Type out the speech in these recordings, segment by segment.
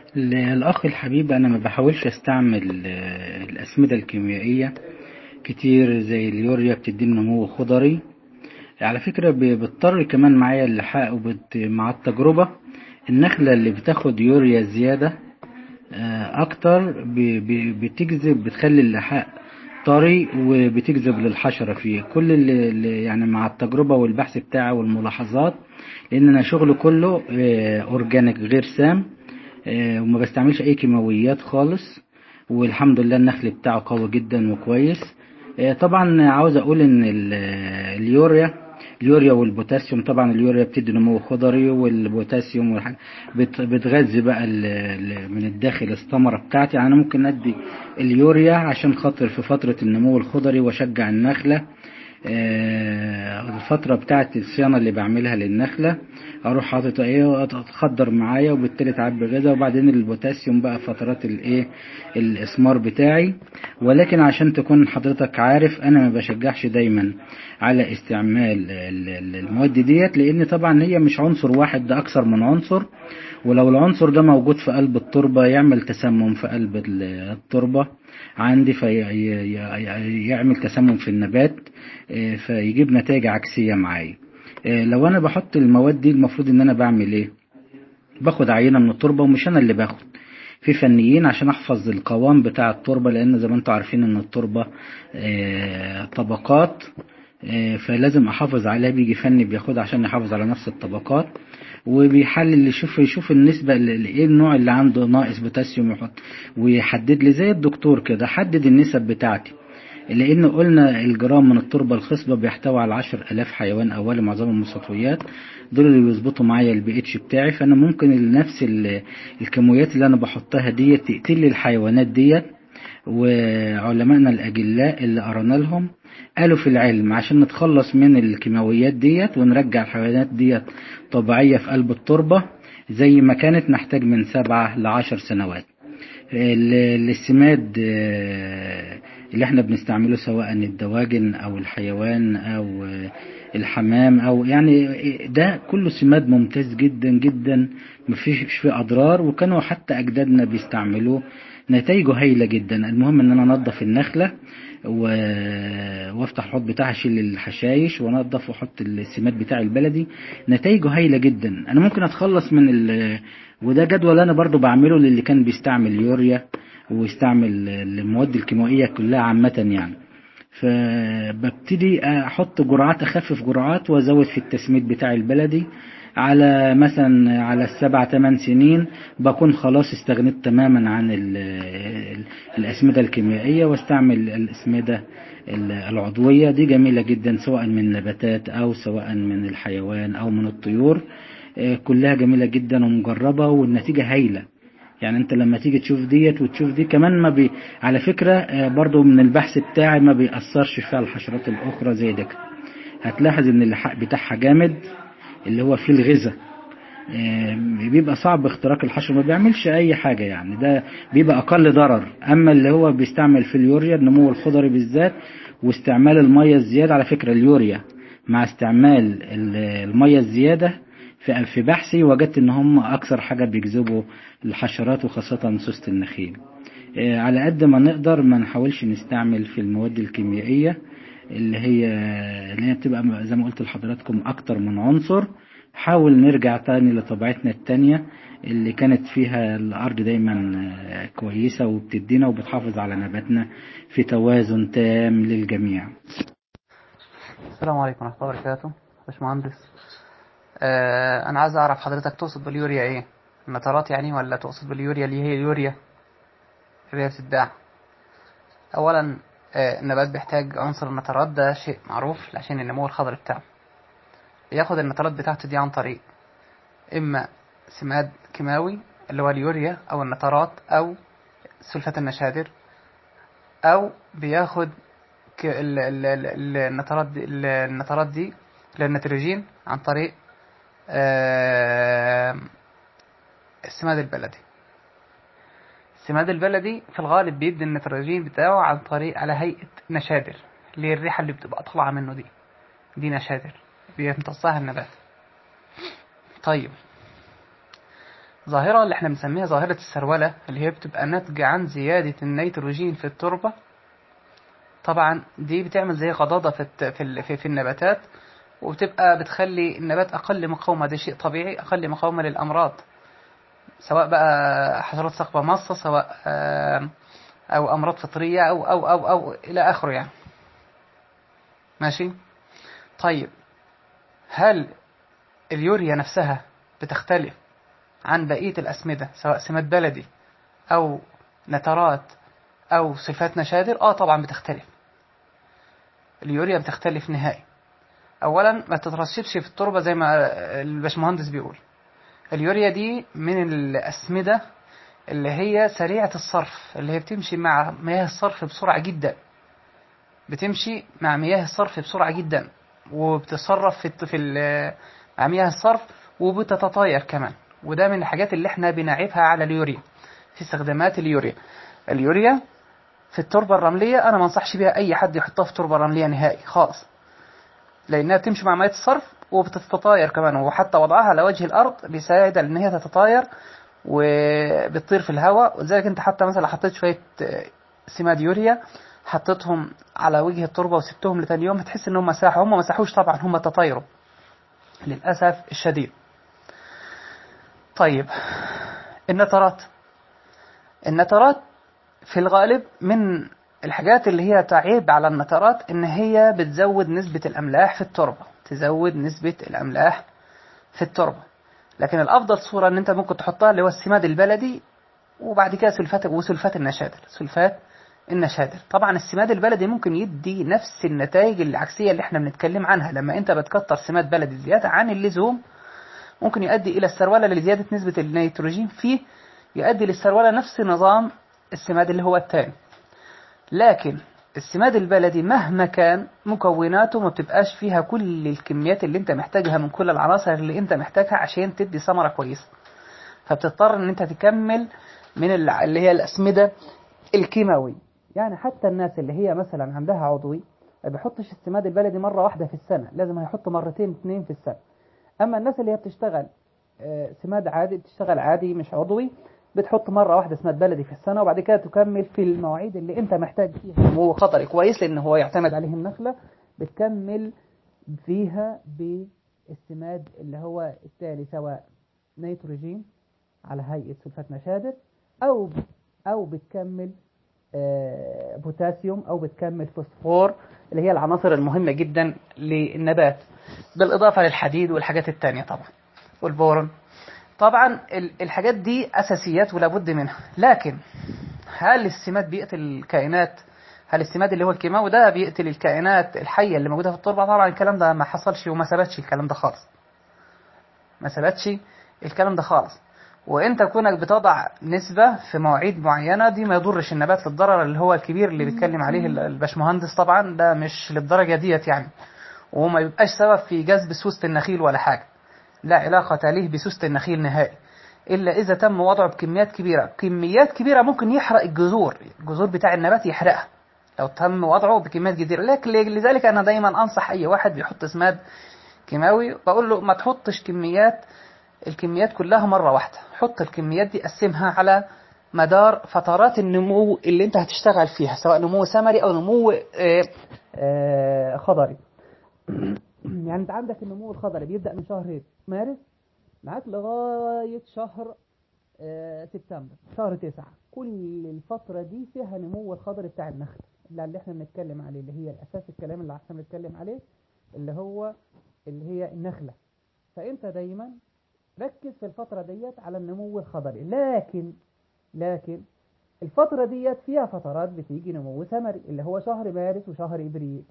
الأخ الحبيب، أنا ما بحاولش أستعمل الأسمدة الكيميائية كتير زي اليوريا، بتديني نمو خضري. على فكرة بتضطر كمان معايا اللحاق مع التجربة. النخلة اللي بتاخد يوريا زيادة أكتر بتجذب، بتخلي اللحاء طري، وبتجذب للحشرة فيه. كل اللي يعني مع التجربة والبحث بتاعي والملاحظات، لأن أنا شغله كله أورجانيك غير سام، وما بستعملش اي كيماويات خالص. والحمد لله النخل بتاعه قوي جدا وكويس. طبعا عاوز اقول ان اليوريا والبوتاسيوم، طبعا اليوريا بتدي نمو خضري، والبوتاسيوم بتغذي بقى من الداخل الثمرة بتاعتي. يعني انا ممكن ادي اليوريا عشان خاطر في فترة النمو الخضري واشجع النخلة. الفترة بتاعت الصيانة اللي بعملها للنخلة، اروح حاطط ايه تخضر معايا، وبالتالي تعبي غذاء. وبعدين البوتاسيوم بقى فترات الايه الاسمار بتاعي. ولكن عشان تكون حضرتك عارف، انا ما بشجعش دايما على استعمال المواد ديت، لان طبعا هي مش عنصر واحد، ده اكثر من عنصر. ولو العنصر ده موجود في قلب التربة يعمل تسمم في قلب التربة عندي، فيعمل تسمم في النبات، فيجيب نتائج عكسية معايا. لو انا بحط المواد دي، المفروض ان انا بعمل ايه؟ باخد عينة من التربة، ومش انا اللي باخد، في فنيين عشان احفظ القوام بتاع التربة، لان زي ما انتم عارفين ان التربة طبقات. فلازم احافظ عليها، بيجي فني بياخدها عشان يحافظ على نفس الطبقات، وبيحلل يشوف النسبة ايه النوع اللي عنده ناقص بوتاسيوم، يحط ويحدد لي زي الدكتور كده، حدد النسب بتاعتي. لأن قلنا الجرام من التربة الخصبة بيحتوي على 10,000 حيوان أولي، معظمهم المستويات، دول اللي بيظبطوا معايا البي اتش بتاعي. فأنا ممكن نفس الكميات اللي أنا بحطها ديت تقتل لي الحيوانات ديت. وعلمائنا الأجلاء اللي قرنا لهم قالوا في العلم عشان نتخلص من الكيماويات ديت ونرجع الحيوانات ديت طبيعية في قلب التربة زي ما كانت، نحتاج من 7 ل10 سنوات. السماد اللي احنا بنستعمله، سواء الدواجن او الحيوان او الحمام، او يعني ده كله سماد ممتاز جدا جدا، مفيش فيه اضرار، وكانوا حتى اجدادنا بيستعملوه، نتائجه هايلة جدا. المهم ان انا انضف النخلة وافتح الحوض بتاعها، اشيل الحشايش وانضف واحط السماد بتاع البلدي، نتائجه هايلة جدا. انا ممكن اتخلص من وده جدول انا برضو بعمله للي كان بيستعمل يوريا ويستعمل المواد الكيميائية كلها عامة يعني. فببتدي احط جرعات، اخفف جرعات، وازود في التسميد بتاع البلدي. على مثلا على 7 8 سنين بكون خلاص استغنيت تماما عن الأسمدة الكيميائية، واستعمل الأسمدة العضوية. دي جميلة جدا، سواء من النباتات أو سواء من الحيوان أو من الطيور. كلها جميلة جدا ومجربة، والنتيجة هايلة. يعني انت لما تيجي تشوف ديت وتشوف دي كمان، ما على فكرة برضو من البحث بتاعي، ما بيأثرش فيها الحشرات الأخرى زي ده. هتلاحظ ان اللحاق بتاعها جامد، اللي هو فيه الغذاء. بيبقى صعب اختراق الحشر، ما بيعملش اي حاجة يعني، ده بيبقى اقل ضرر. اما اللي هو بيستعمل في اليوريا، النمو الخضري بالذات، واستعمال المية الزيادة. على فكرة اليوريا مع استعمال المية الزيادة، في بحثي وجدت ان هم اكثر حاجة بيجذبوا الحشرات، وخاصة سوسة النخيل. على قد ما نقدر ما نحاولش نستعمل في المواد الكيميائية اللي هي بتبقى زي ما قلت لحضراتكم اكتر من عنصر. حاول نرجع تاني لطبيعتنا التانية، اللي كانت فيها الارض دايما كويسة، وبتدينا وبتحافظ على نباتنا في توازن تام للجميع. السلام عليكم ورحمة الله وبركاته. باشمهندس، أنا عايز أعرف حضرتك تقصد باليوريا إيه؟ النترات يعني، ولا تقصد باليوريا اللي هي اليوريا اللي هي بتتباع؟ أولا، النبات بيحتاج عنصر النترات، ده شيء معروف عشان النمو الخضري بتاعه. بياخد النترات بتاعته دي عن طريق إما سماد كيماوي اللي هو اليوريا أو النترات أو سلفات النشادر، أو بياخد النترات دي للنيتروجين عن طريق السماد البلدي. السماد البلدي في الغالب بيدي النيتروجين بتاعه عن طريق على هيئة نشادر، اللي هي الريحة اللي بتبقى طالعة منه دي نشادر بيمتصها النبات. طيب، ظاهرة اللي احنا بنسميها ظاهرة السرولة، اللي هي بتبقى ناتجة عن زيادة النيتروجين في التربة. طبعا دي بتعمل زي غضاضة في النباتات، وبتبقى بتخلي النبات أقل مقاومة. ده شيء طبيعي، أقل مقاومة للأمراض، سواء بقى حشرات ثقبة مصة، سواء أو أمراض فطرية أو إلى آخره يعني. ماشي. طيب، هل اليوريا نفسها بتختلف عن بقية الأسمدة، سواء سماد بلدي أو نترات أو سلفات نشادر؟ طبعا بتختلف. اليوريا بتختلف نهائي. أولا ما تترشبش في التربة زي ما الباشمهندس بيقول. اليوريا دي من الأسمدة اللي هي سريعة الصرف، اللي هي بتمشي مع مياه الصرف بسرعة جدا، بتمشي مع مياه الصرف بسرعة جدا، وبتصرف مع مياه الصرف، وبتتطاير كمان. وده من الحاجات اللي احنا بنعيبها على اليوريا في استخدامات اليوريا. اليوريا في التربة الرملية أنا ما انصحش بيها أي حد يحطها في تربة رملية نهائي خالص، لأنها بتمشي مع مياه الصرف وبتتطاير كمان، وحتى وضعها على وجه الأرض بيساعد إن هي تتطاير وبتطير في الهواء. ولذلك أنت حتى مثلا حطيت شوية سماد يوريا، حطيتهم على وجه التربة وسبتهم لتاني يوم، هتحس إنهم مساحوا. هم مساحوش طبعا، هم تطايروا للأسف الشديد. طيب، النترات في الغالب من الحاجات اللي هي تعيب على النترات إن هي بتزود نسبة الأملاح في التربة، تزود نسبة الأملاح في التربة. لكن الأفضل صورة إن أنت ممكن تحطها اللي هو السماد البلدي، وبعد كده سلفات النشادر. طبعا السماد البلدي ممكن يدي نفس النتائج العكسية اللي احنا بنتكلم عنها. لما أنت بتكتر سماد بلدي زيادة عن اللزوم ممكن يؤدي إلى السرولة لزيادة نسبة النيتروجين فيه، يؤدي للسرولة نفس نظام السماد اللي هو التاني. لكن السماد البلدي مهما كان مكوناته ما بتبقاش فيها كل الكميات اللي انت محتاجها من كل العناصر اللي انت محتاجها عشان تدي ثمرة كويسة، فبتضطر ان انت تكمل من اللي هي الأسمدة الكيماوي. يعني حتى الناس اللي هي مثلا عندها عضوي ما بيحطش السماد البلدي مرة واحدة في السنة، لازم هيحط مرتين 2 في السنة. أما الناس اللي هي بتشتغل سماد عادي، بتشتغل عادي مش عضوي، بتحط مرة واحدة سماد بلدي في السنة، وبعد كده تكمل في المواعيد اللي انت محتاج فيها نمو خضري كويس، لأن هو يعتمد عليه النخلة، بتكمل فيها بالسماد اللي هو التالي، سواء نيتروجين على هيئة سلفات نشادر، أو بتكمل بوتاسيوم، أو بتكمل فوسفور، اللي هي العناصر المهمة جدا للنبات، بالإضافة للحديد والحاجات التانية طبعا، والبورون. طبعا الحاجات دي أساسيات ولا بد منها. لكن هل السماد بيقتل الكائنات؟ هل السماد اللي هو الكيماوي ده بيقتل الكائنات الحية اللي موجودة في التربة؟ طبعا الكلام ده ما حصلش وما ثبتش الكلام ده خالص، ما ثبتش الكلام ده خالص. وانت كونك بتضع نسبة في مواعيد معينة دي ما يضرش النبات للضرر اللي هو الكبير اللي بيتكلم عليه الباشمهندس. طبعا ده مش للدرجة ديت يعني، وما يبقاش سبب في جذب سوسة النخيل ولا حاجة، لا علاقة له بسوسة النخيل نهائي، إلا إذا تم وضعه بكميات كبيرة. كميات كبيرة ممكن يحرق الجذور بتاع النبات يحرقها لو تم وضعه بكميات كبيرة. لكن لذلك أنا دايما أنصح أي واحد بيحط سماد كيماوي بقول له ما تحطش الكميات كلها مرة واحدة، حط الكميات دي قسمها على مدار فترات النمو اللي انت هتشتغل فيها، سواء نمو ثمري أو نمو خضري. يعني انت عندك النمو الخضري بيبدأ من شهر مارس معاك لغاية شهر سبتمبر، شهر 9. كل الفترة دي فيها نمو الخضري بتاع النخل اللي احنا بنتكلم عليه، اللي هي الأساس الكلام اللي احنا بنتكلم عليه، اللي هي النخلة. فانت دايما ركز في الفترة ديت على النمو الخضري. لكن الفترة ديت فيها فترات بتيجي نمو ثمري، اللي هو شهر مارس وشهر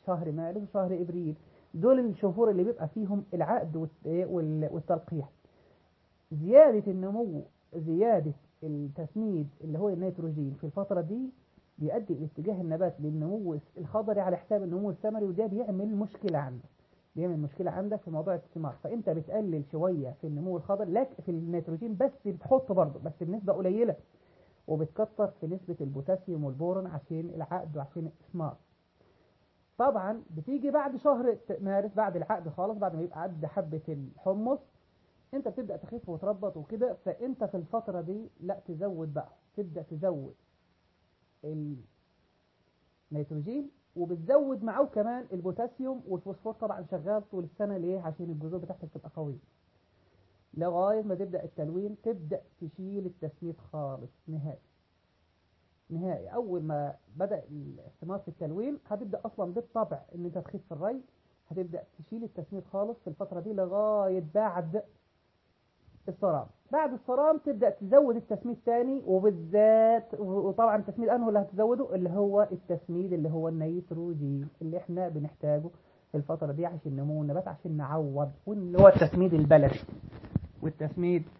إبريل. دول الشهور اللي بيبقى فيهم العقد والتلقيح. زيادة النمو، زيادة التسميد اللي هو النيتروجين في الفترة دي بيؤدي لاتجاه النبات للنمو الخضري على حساب النمو الثمري، وده بيعمل مشكلة عندك في موضوع الثمار. فانت بتقلل شوية في النمو الخضري، لكن في النيتروجين بس بتحط برضه بس بنسبة قليلة، وبتكتر في نسبة البوتاسيوم والبورون عشان العقد وعشان الإثمار. طبعا بتيجي بعد شهر مارس، بعد العقد خالص، بعد ما يبقى عد حبة الحمص، انت بتبدأ تخف وتربط وكده، فانت في الفترة دي لا تزود بقى، تبدأ تزود النيتروجين، وبتزود معاه كمان البوتاسيوم والفوسفور طبعا شغال طول السنة. ليه؟ عشان الجذور بتاعتك تبقى قوية، لغاية ما تبدأ التلوين تبدأ تشيل التسميد خالص نهائي نهائي. أول ما بدأ الاستمرار في التلوين هتبدأ أصلا بالطبع إن أنت تخف في الري، هتبدأ تشيل التسميد خالص في الفترة دي لغاية بعد الصرام. بعد الصرام تبدأ تزود التسميد تاني، وبالذات وطبعا التسميد أنه اللي هتزوده اللي هو التسميد اللي هو النيتروجين اللي احنا بنحتاجه في الفترة دي عشان نمو النبات، عشان نعوض، واللي هو التسميد البلدي والتسميد